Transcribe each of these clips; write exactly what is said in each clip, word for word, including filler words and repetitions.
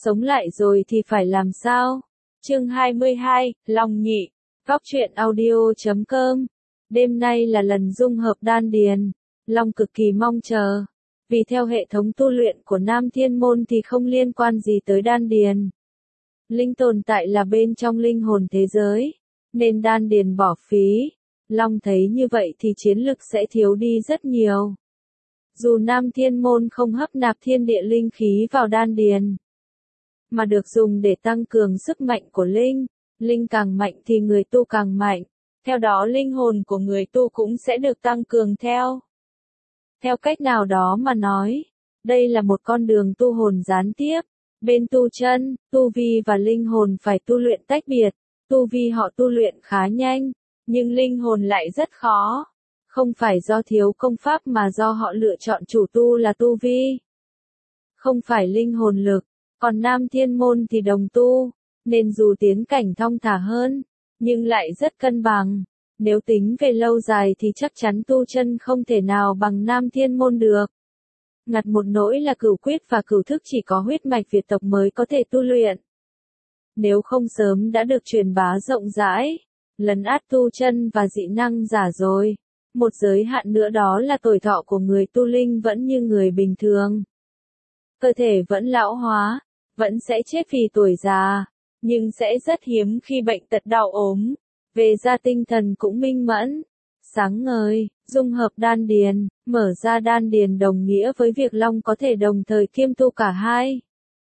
sống lại rồi thì phải làm sao? Chương hai mươi hai, Long Nhị, Góc truyện audio chấm com. Đêm nay là lần dung hợp đan điền, Long cực kỳ mong chờ. Vì theo hệ thống tu luyện của Nam Thiên Môn thì không liên quan gì tới đan điền. Linh tồn tại là bên trong linh hồn thế giới, nên đan điền bỏ phí. Long thấy như vậy thì chiến lực sẽ thiếu đi rất nhiều. Dù Nam Thiên Môn không hấp nạp thiên địa linh khí vào đan điền, mà được dùng để tăng cường sức mạnh của linh, linh càng mạnh thì người tu càng mạnh, theo đó linh hồn của người tu cũng sẽ được tăng cường theo. Theo cách nào đó mà nói, đây là một con đường tu hồn gián tiếp, bên tu chân, tu vi và linh hồn phải tu luyện tách biệt, tu vi họ tu luyện khá nhanh, nhưng linh hồn lại rất khó. Không phải do thiếu công pháp mà do họ lựa chọn chủ tu là tu vi, không phải linh hồn lực, còn Nam Thiên Môn thì đồng tu, nên dù tiến cảnh thong thả hơn, nhưng lại rất cân bằng. Nếu tính về lâu dài thì chắc chắn tu chân không thể nào bằng Nam Thiên Môn được. Ngặt một nỗi là cửu quyết và cửu thức chỉ có huyết mạch Việt tộc mới có thể tu luyện. Nếu không sớm đã được truyền bá rộng rãi, lấn át tu chân và dị năng giả rồi. Một giới hạn nữa đó là tuổi thọ của người tu linh vẫn như người bình thường. Cơ thể vẫn lão hóa, vẫn sẽ chết vì tuổi già, nhưng sẽ rất hiếm khi bệnh tật đau ốm. Về ra tinh thần cũng minh mẫn, sáng ngời, dung hợp đan điền, mở ra đan điền đồng nghĩa với việc Long có thể đồng thời kiêm tu cả hai.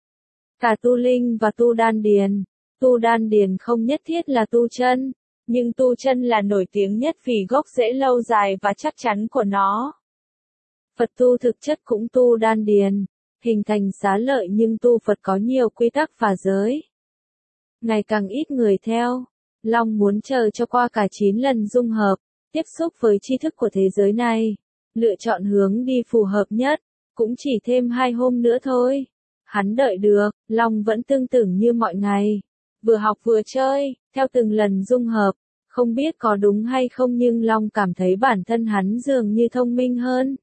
Cả tu linh và tu đan điền. Tu đan điền không nhất thiết là tu chân, nhưng tu chân là nổi tiếng nhất vì gốc rễ lâu dài và chắc chắn của nó. Phật tu thực chất cũng tu đan điền, hình thành xá lợi nhưng tu Phật có nhiều quy tắc và giới. Ngày càng ít người theo. Long muốn chờ cho qua cả chín lần dung hợp, tiếp xúc với tri thức của thế giới này, lựa chọn hướng đi phù hợp nhất, cũng chỉ thêm hai hôm nữa thôi. Hắn đợi được, Long vẫn tương tự như mọi ngày, vừa học vừa chơi, theo từng lần dung hợp, không biết có đúng hay không nhưng Long cảm thấy bản thân hắn dường như thông minh hơn.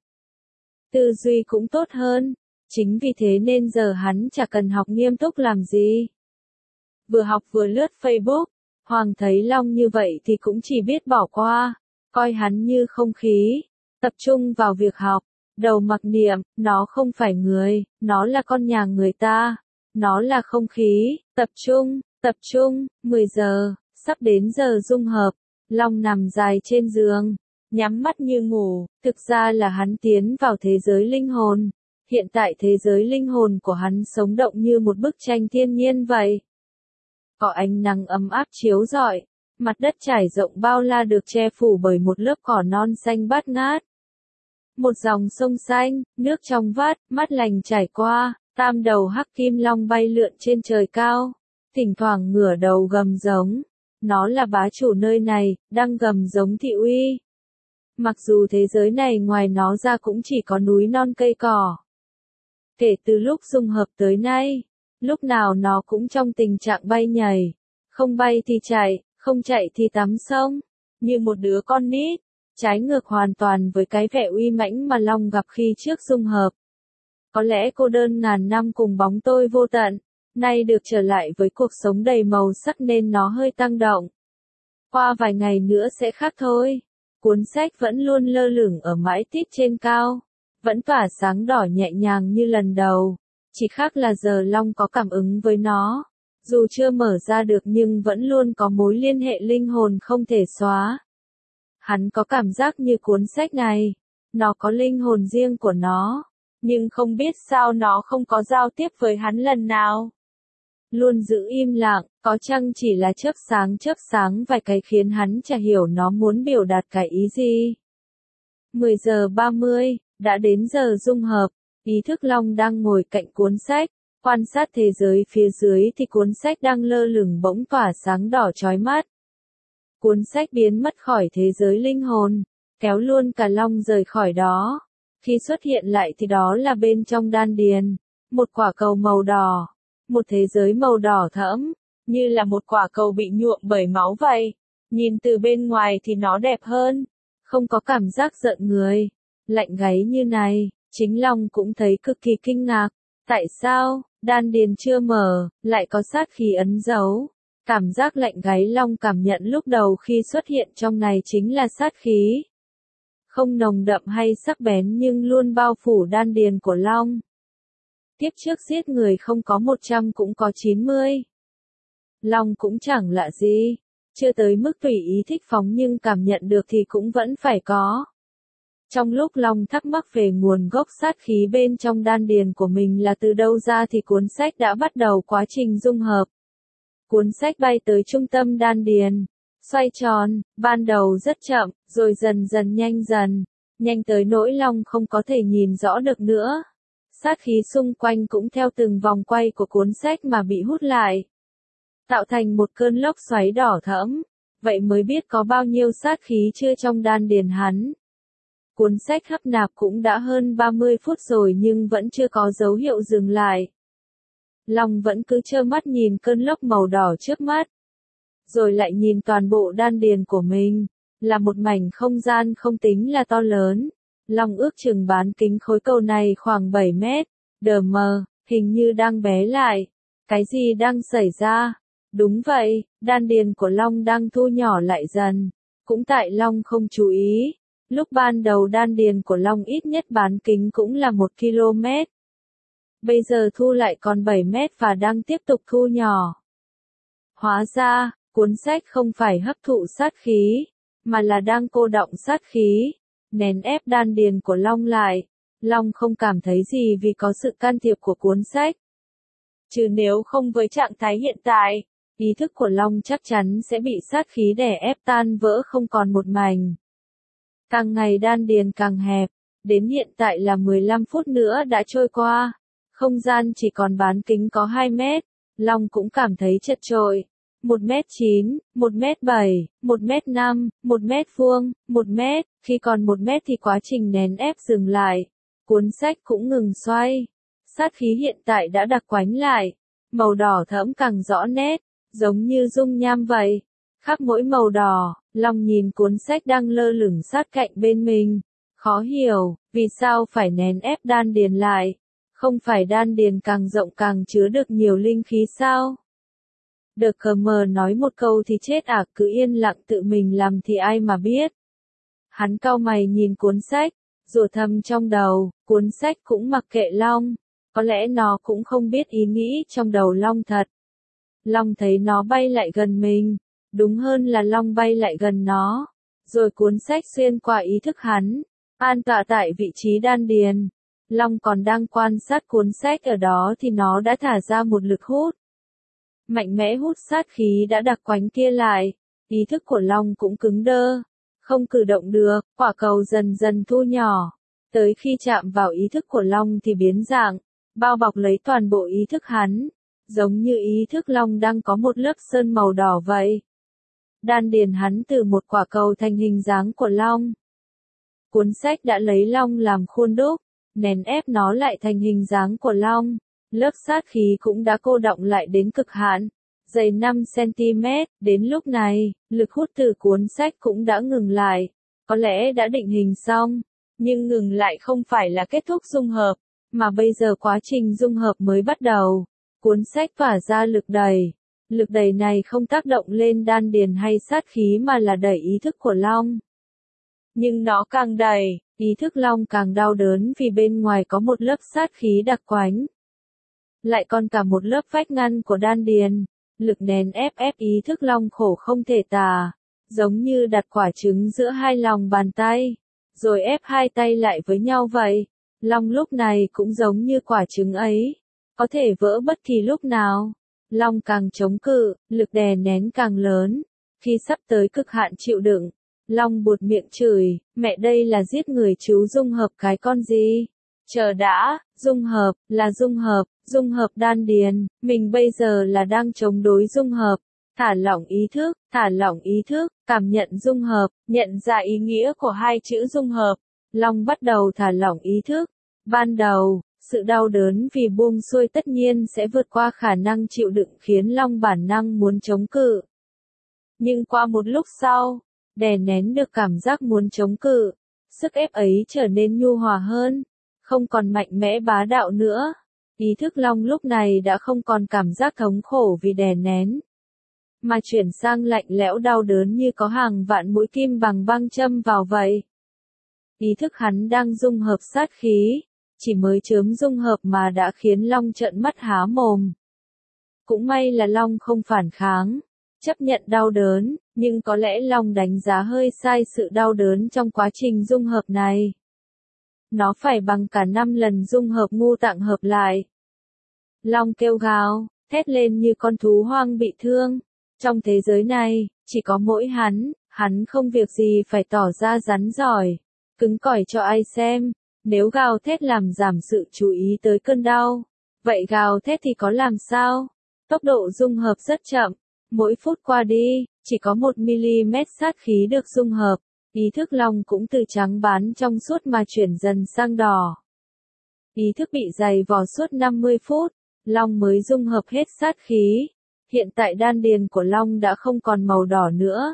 Tư duy cũng tốt hơn, chính vì thế nên giờ hắn chả cần học nghiêm túc làm gì. Vừa học vừa lướt Facebook. Hoàng thấy Long như vậy thì cũng chỉ biết bỏ qua, coi hắn như không khí, tập trung vào việc học, đầu mặc niệm, nó không phải người, nó là con nhà người ta, nó là không khí, tập trung, tập trung, mười giờ, sắp đến giờ dung hợp, Long nằm dài trên giường, nhắm mắt như ngủ, thực ra là hắn tiến vào thế giới linh hồn, hiện tại thế giới linh hồn của hắn sống động như một bức tranh thiên nhiên vậy. Có ánh nắng ấm áp chiếu rọi, mặt đất trải rộng bao la được che phủ bởi một lớp cỏ non xanh bát ngát. Một dòng sông xanh, nước trong vắt, mát lành chảy qua, tam đầu hắc kim long bay lượn trên trời cao, thỉnh thoảng ngửa đầu gầm giống. Nó là bá chủ nơi này, đang gầm giống thị uy. Mặc dù thế giới này ngoài nó ra cũng chỉ có núi non cây cỏ. Kể từ lúc dung hợp tới nay, lúc nào nó cũng trong tình trạng bay nhảy, không bay thì chạy, không chạy thì tắm sông, như một đứa con nít, trái ngược hoàn toàn với cái vẻ uy mãnh mà Long gặp khi trước dung hợp. Có lẽ cô đơn ngàn năm cùng bóng tôi vô tận, nay được trở lại với cuộc sống đầy màu sắc nên nó hơi tăng động. Qua vài ngày nữa sẽ khác thôi, cuốn sách vẫn luôn lơ lửng ở mãi tít trên cao, vẫn tỏa sáng đỏ nhẹ nhàng như lần đầu. Chỉ khác là giờ Long có cảm ứng với nó, dù chưa mở ra được nhưng vẫn luôn có mối liên hệ linh hồn không thể xóa. Hắn có cảm giác như cuốn sách này, nó có linh hồn riêng của nó, nhưng không biết sao nó không có giao tiếp với hắn lần nào. Luôn giữ im lặng, có chăng chỉ là chớp sáng chớp sáng vài cái khiến hắn chả hiểu nó muốn biểu đạt cái ý gì. mười giờ ba mươi, đã đến giờ dung hợp. Ý thức Long đang ngồi cạnh cuốn sách, quan sát thế giới phía dưới thì cuốn sách đang lơ lửng bỗng tỏa sáng đỏ chói mắt. Cuốn sách biến mất khỏi thế giới linh hồn, kéo luôn cả Long rời khỏi đó. Khi xuất hiện lại thì đó là bên trong đan điền, một quả cầu màu đỏ, một thế giới màu đỏ thẫm, như là một quả cầu bị nhuộm bởi máu vậy. Nhìn từ bên ngoài thì nó đẹp hơn, không có cảm giác giận người, lạnh gáy như này. Chính Long cũng thấy cực kỳ kinh ngạc, Tại sao, đan điền chưa mở, lại có sát khí ấn dấu? Cảm giác lạnh gáy Long cảm nhận lúc đầu khi xuất hiện trong này chính là sát khí. Không nồng đậm hay sắc bén nhưng luôn bao phủ đan điền của Long. Tiếp trước giết người không có một trăm cũng có chín mươi. Long cũng chẳng lạ gì, chưa tới mức tùy ý thích phóng nhưng cảm nhận được thì cũng vẫn phải có. Trong lúc Long thắc mắc về nguồn gốc sát khí bên trong đan điền của mình là từ đâu ra thì cuốn sách đã bắt đầu quá trình dung hợp. Cuốn sách bay tới trung tâm đan điền, xoay tròn, ban đầu rất chậm, rồi dần dần nhanh dần, nhanh tới nỗi Long không có thể nhìn rõ được nữa. Sát khí xung quanh cũng theo từng vòng quay của cuốn sách mà bị hút lại, tạo thành một cơn lốc xoáy đỏ thẫm. Vậy mới biết có bao nhiêu sát khí chưa trong đan điền hắn. Cuốn sách hấp nạp cũng đã hơn ba mươi phút rồi nhưng vẫn chưa có dấu hiệu dừng lại. Long vẫn cứ trơ mắt nhìn cơn lốc màu đỏ trước mắt. Rồi lại nhìn toàn bộ đan điền của mình, là một mảnh không gian không tính là to lớn. Long ước chừng bán kính khối cầu này khoảng bảy mét, đờ mờ, hình như đang bé lại. Cái gì đang xảy ra? Đúng vậy, đan điền của Long đang thu nhỏ lại dần. Cũng tại Long không chú ý. Lúc ban đầu đan điền của Long ít nhất bán kính cũng là một ki lô mét. Bây giờ thu lại còn bảy mét và đang tiếp tục thu nhỏ. Hóa ra, cuốn sách không phải hấp thụ sát khí, mà là đang cô đọng sát khí, nén ép đan điền của Long lại. Long không cảm thấy gì vì có sự can thiệp của cuốn sách. Chứ nếu không với trạng thái hiện tại, ý thức của Long chắc chắn sẽ bị sát khí đè ép tan vỡ không còn một mảnh. Càng ngày đan điền càng hẹp, đến hiện tại là mười lăm phút nữa đã trôi qua. Không gian chỉ còn bán kính có hai mét, Long cũng cảm thấy chật chội. một mét chín, một mét bảy, một mét năm, một mét vuông, một mét, khi còn một mét thì quá trình nén ép dừng lại. Cuốn sách cũng ngừng xoay. Sát khí hiện tại đã đặc quánh lại, màu đỏ thẫm càng rõ nét, giống như dung nham vậy. Khắp mỗi màu đỏ, Long nhìn cuốn sách đang lơ lửng sát cạnh bên mình. Khó hiểu, vì sao phải nén ép đan điền lại? Không phải đan điền càng rộng càng chứa được nhiều linh khí sao? Đờ cờ mờ nói một câu thì chết à, cứ yên lặng tự mình làm thì ai mà biết. Hắn cau mày nhìn cuốn sách, rủa thầm trong đầu, cuốn sách cũng mặc kệ Long. Có lẽ nó cũng không biết ý nghĩ trong đầu Long thật. Long thấy nó bay lại gần mình, đúng hơn là Long bay lại gần nó. Rồi cuốn sách xuyên qua ý thức hắn, an tọa tại vị trí đan điền. Long còn đang quan sát cuốn sách ở đó thì nó đã thả ra một lực hút. Mạnh mẽ hút sát khí đã đặc quánh kia lại. Ý thức của Long cũng cứng đơ, không cử động được, quả cầu dần dần thu nhỏ. Tới khi chạm vào ý thức của Long thì biến dạng, bao bọc lấy toàn bộ ý thức hắn. Giống như ý thức Long đang có một lớp sơn màu đỏ vậy. Đan điền hắn từ một quả cầu thành hình dáng của Long. Cuốn sách đã lấy Long làm khuôn đúc, nén ép nó lại thành hình dáng của Long. Lớp sát khí cũng đã cô đọng lại đến cực hạn, dày năm xăng ti mét, đến lúc này, lực hút từ cuốn sách cũng đã ngừng lại. Có lẽ đã định hình xong, nhưng ngừng lại không phải là kết thúc dung hợp, mà bây giờ quá trình dung hợp mới bắt đầu. Cuốn sách tỏa ra lực đẩy. Lực đẩy này không tác động lên đan điền hay sát khí mà là đẩy ý thức của Long. Nhưng nó càng đẩy, ý thức Long càng đau đớn vì bên ngoài có một lớp sát khí đặc quánh. Lại còn cả một lớp vách ngăn của đan điền. Lực nén ép ép ý thức Long khổ không thể tả. Giống như đặt quả trứng giữa hai lòng bàn tay. Rồi ép hai tay lại với nhau vậy. Long lúc này cũng giống như quả trứng ấy. Có thể vỡ bất kỳ lúc nào. Long càng chống cự, lực đè nén càng lớn. Khi sắp tới cực hạn chịu đựng, Long buột miệng chửi, mẹ đây là giết người chú dung hợp cái con gì? Chờ đã, dung hợp, là dung hợp, dung hợp đan điền, mình bây giờ là đang chống đối dung hợp. Thả lỏng ý thức, thả lỏng ý thức, cảm nhận dung hợp, nhận ra ý nghĩa của hai chữ dung hợp. Long bắt đầu thả lỏng ý thức. Ban đầu, sự đau đớn vì buông xuôi tất nhiên sẽ vượt qua khả năng chịu đựng khiến Long bản năng muốn chống cự. Nhưng qua một lúc sau, đè nén được cảm giác muốn chống cự, sức ép ấy trở nên nhu hòa hơn, không còn mạnh mẽ bá đạo nữa. Ý thức Long lúc này đã không còn cảm giác thống khổ vì đè nén, mà chuyển sang lạnh lẽo đau đớn như có hàng vạn mũi kim bằng băng châm vào vậy. Ý thức hắn đang dung hợp sát khí, chỉ mới chớm dung hợp mà đã khiến Long trợn mắt há mồm. Cũng may là Long không phản kháng, chấp nhận đau đớn, nhưng có lẽ Long đánh giá hơi sai sự đau đớn trong quá trình dung hợp này. Nó phải bằng cả năm lần dung hợp ngũ tạng hợp lại. Long kêu gào, thét lên như con thú hoang bị thương. Trong thế giới này, chỉ có mỗi hắn, hắn không việc gì phải tỏ ra rắn giỏi, cứng cỏi cho ai xem. Nếu gào thét làm giảm sự chú ý tới cơn đau, vậy gào thét thì có làm sao? Tốc độ dung hợp rất chậm, mỗi phút qua đi, chỉ có một mi-li-mét sát khí được dung hợp. Ý thức Long cũng từ trắng bán trong suốt mà chuyển dần sang đỏ. Ý thức bị dày vò suốt năm mươi phút, Long mới dung hợp hết sát khí. Hiện tại đan điền của Long đã không còn màu đỏ nữa,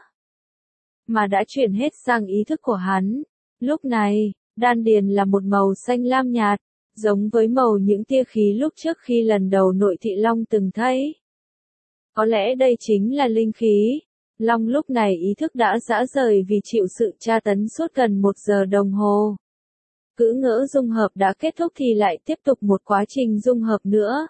mà đã chuyển hết sang ý thức của hắn. Lúc này, đan điền là một màu xanh lam nhạt, giống với màu những tia khí lúc trước khi lần đầu nội thị Long từng thấy. Có lẽ đây chính là linh khí. Long lúc này ý thức đã rã rời vì chịu sự tra tấn suốt gần một giờ đồng hồ. Cứ ngỡ dung hợp đã kết thúc thì lại tiếp tục một quá trình dung hợp nữa.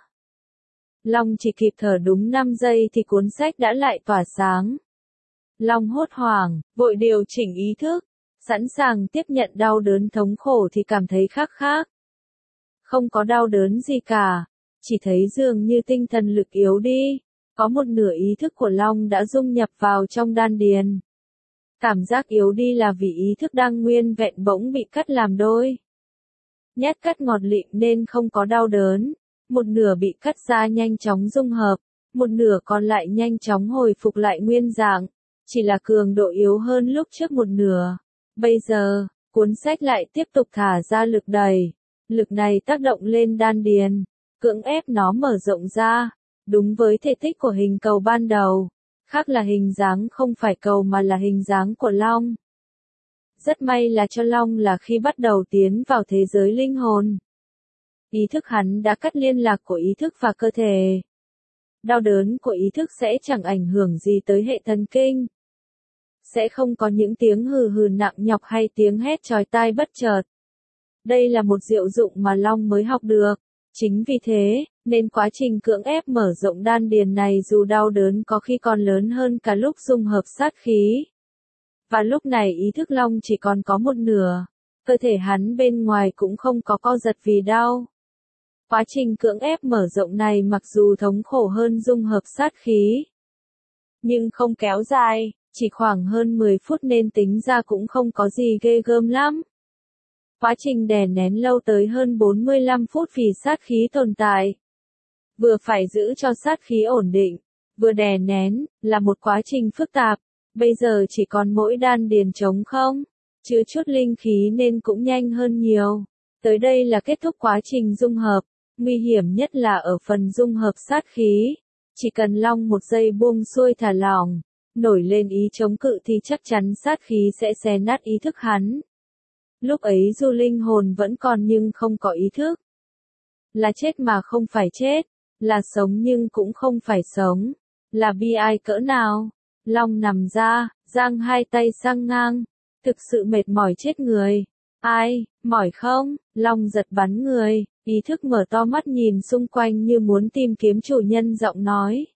Long chỉ kịp thở đúng năm giây thì cuốn sách đã lại tỏa sáng. Long hốt hoảng, vội điều chỉnh ý thức, sẵn sàng tiếp nhận đau đớn thống khổ thì cảm thấy khác khác. Không có đau đớn gì cả, chỉ thấy dường như tinh thần lực yếu đi, có một nửa ý thức của Long đã dung nhập vào trong đan điền. Cảm giác yếu đi là vì ý thức đang nguyên vẹn bỗng bị cắt làm đôi. Nhát cắt ngọt lịm nên không có đau đớn, một nửa bị cắt ra nhanh chóng dung hợp, một nửa còn lại nhanh chóng hồi phục lại nguyên dạng, chỉ là cường độ yếu hơn lúc trước một nửa. Bây giờ, cuốn sách lại tiếp tục thả ra lực đẩy. Lực này tác động lên đan điền, cưỡng ép nó mở rộng ra, đúng với thể tích của hình cầu ban đầu. Khác là hình dáng không phải cầu mà là hình dáng của Long. Rất may là cho Long là khi bắt đầu tiến vào thế giới linh hồn, ý thức hắn đã cắt liên lạc của ý thức và cơ thể. Đau đớn của ý thức sẽ chẳng ảnh hưởng gì tới hệ thần kinh. Sẽ không có những tiếng hừ hừ nặng nhọc hay tiếng hét chói tai bất chợt. Đây là một diệu dụng mà Long mới học được. Chính vì thế, nên quá trình cưỡng ép mở rộng đan điền này dù đau đớn có khi còn lớn hơn cả lúc dung hợp sát khí. Và lúc này ý thức Long chỉ còn có một nửa. Cơ thể hắn bên ngoài cũng không có co giật vì đau. Quá trình cưỡng ép mở rộng này mặc dù thống khổ hơn dung hợp sát khí, nhưng không kéo dài, chỉ khoảng hơn mười phút nên tính ra cũng không có gì ghê gớm lắm. Quá trình đè nén lâu tới hơn bốn mươi lăm phút vì sát khí tồn tại. Vừa phải giữ cho sát khí ổn định, vừa đè nén, là một quá trình phức tạp. Bây giờ chỉ còn mỗi đan điền trống không, chứa chút linh khí nên cũng nhanh hơn nhiều. Tới đây là kết thúc quá trình dung hợp. Nguy hiểm nhất là ở phần dung hợp sát khí. Chỉ cần Long một giây buông xuôi thả lỏng, nổi lên ý chống cự thì chắc chắn sát khí sẽ xé nát ý thức hắn. Lúc ấy dù linh hồn vẫn còn nhưng không có ý thức. Là chết mà không phải chết, là sống nhưng cũng không phải sống, là bi ai cỡ nào. Long nằm ra, giang hai tay sang ngang, thực sự mệt mỏi chết người. Ai, mỏi không? Long giật bắn người, ý thức mở to mắt nhìn xung quanh như muốn tìm kiếm chủ nhân giọng nói.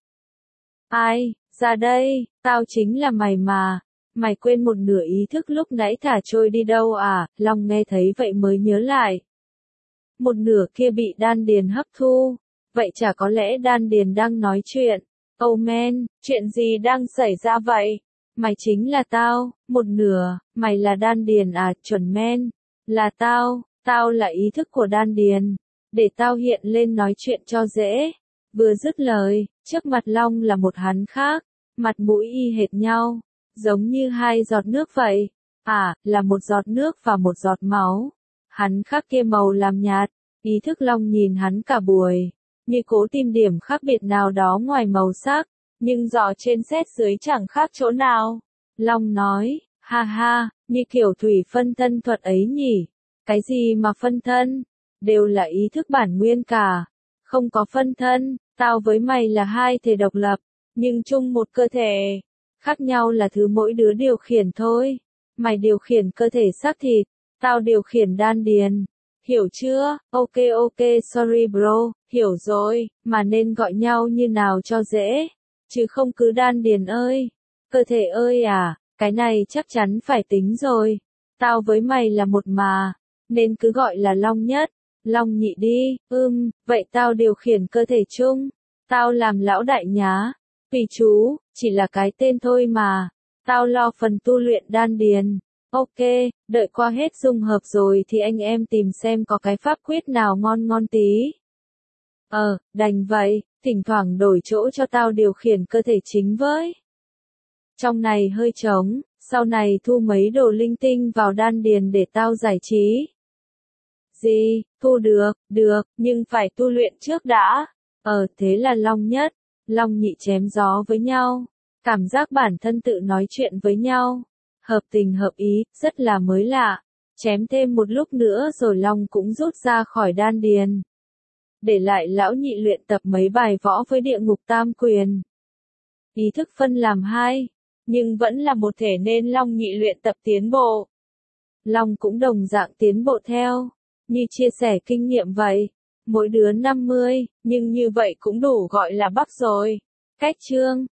Ai, ra đây, tao chính là mày mà. Mày quên một nửa ý thức lúc nãy thả trôi đi đâu à? Long nghe thấy vậy mới nhớ lại. Một nửa kia bị đan điền hấp thu. Vậy chả có lẽ đan điền đang nói chuyện. Oh man, chuyện gì đang xảy ra vậy? Mày chính là tao, một nửa, mày là đan điền à, chuẩn men. Là tao, tao là ý thức của đan điền. Để tao hiện lên nói chuyện cho dễ. Vừa dứt lời, trước mặt Long là một hắn khác, mặt mũi y hệt nhau. Giống như hai giọt nước vậy. À, là một giọt nước và một giọt máu. Hắn khác kia màu làm nhạt. Ý thức Long nhìn hắn cả buổi, như cố tìm điểm khác biệt nào đó ngoài màu sắc, nhưng dò trên xét dưới chẳng khác chỗ nào. Long nói, ha ha, như kiểu thủy phân thân thuật ấy nhỉ. Cái gì mà phân thân? Đều là ý thức bản nguyên cả. không có phân thân, tao với mày là hai thể độc lập, nhưng chung một cơ thể. Khác nhau là thứ mỗi đứa điều khiển thôi. Mày điều khiển cơ thể xác thịt, tao điều khiển đan điền. Hiểu chưa? Ok ok sorry bro, hiểu rồi, mà nên gọi nhau như nào cho dễ. Chứ không cứ đan điền ơi, cơ thể ơi à, cái này chắc chắn phải tính rồi. Tao với mày là một mà, nên cứ gọi là Long nhất, Long nhị đi, ưm, vậy tao điều khiển cơ thể chung. Tao làm lão đại nhá. Vì chú, chỉ là cái tên thôi mà. Tao lo phần tu luyện đan điền. Ok, đợi qua hết dung hợp rồi thì anh em tìm xem có cái pháp quyết nào ngon ngon tí. Ờ, đành vậy, thỉnh thoảng đổi chỗ cho tao điều khiển cơ thể chính với. Trong này hơi trống, sau này thu mấy đồ linh tinh vào đan điền để tao giải trí. Gì, thu được, được, nhưng phải tu luyện trước đã. Ờ, thế là Long nhất, Long nhị chém gió với nhau. Cảm giác bản thân tự nói chuyện với nhau. Hợp tình hợp ý, rất là mới lạ. Chém thêm một lúc nữa rồi Long cũng rút ra khỏi đan điền. Để lại lão nhị luyện tập mấy bài võ với địa ngục tam quyền. Ý thức phân làm hai, nhưng vẫn là một thể nên Long nhị luyện tập tiến bộ. Long cũng đồng dạng tiến bộ theo, như chia sẻ kinh nghiệm vậy. Mỗi đứa năm mươi, nhưng như vậy cũng đủ gọi là bắc rồi. Cách chương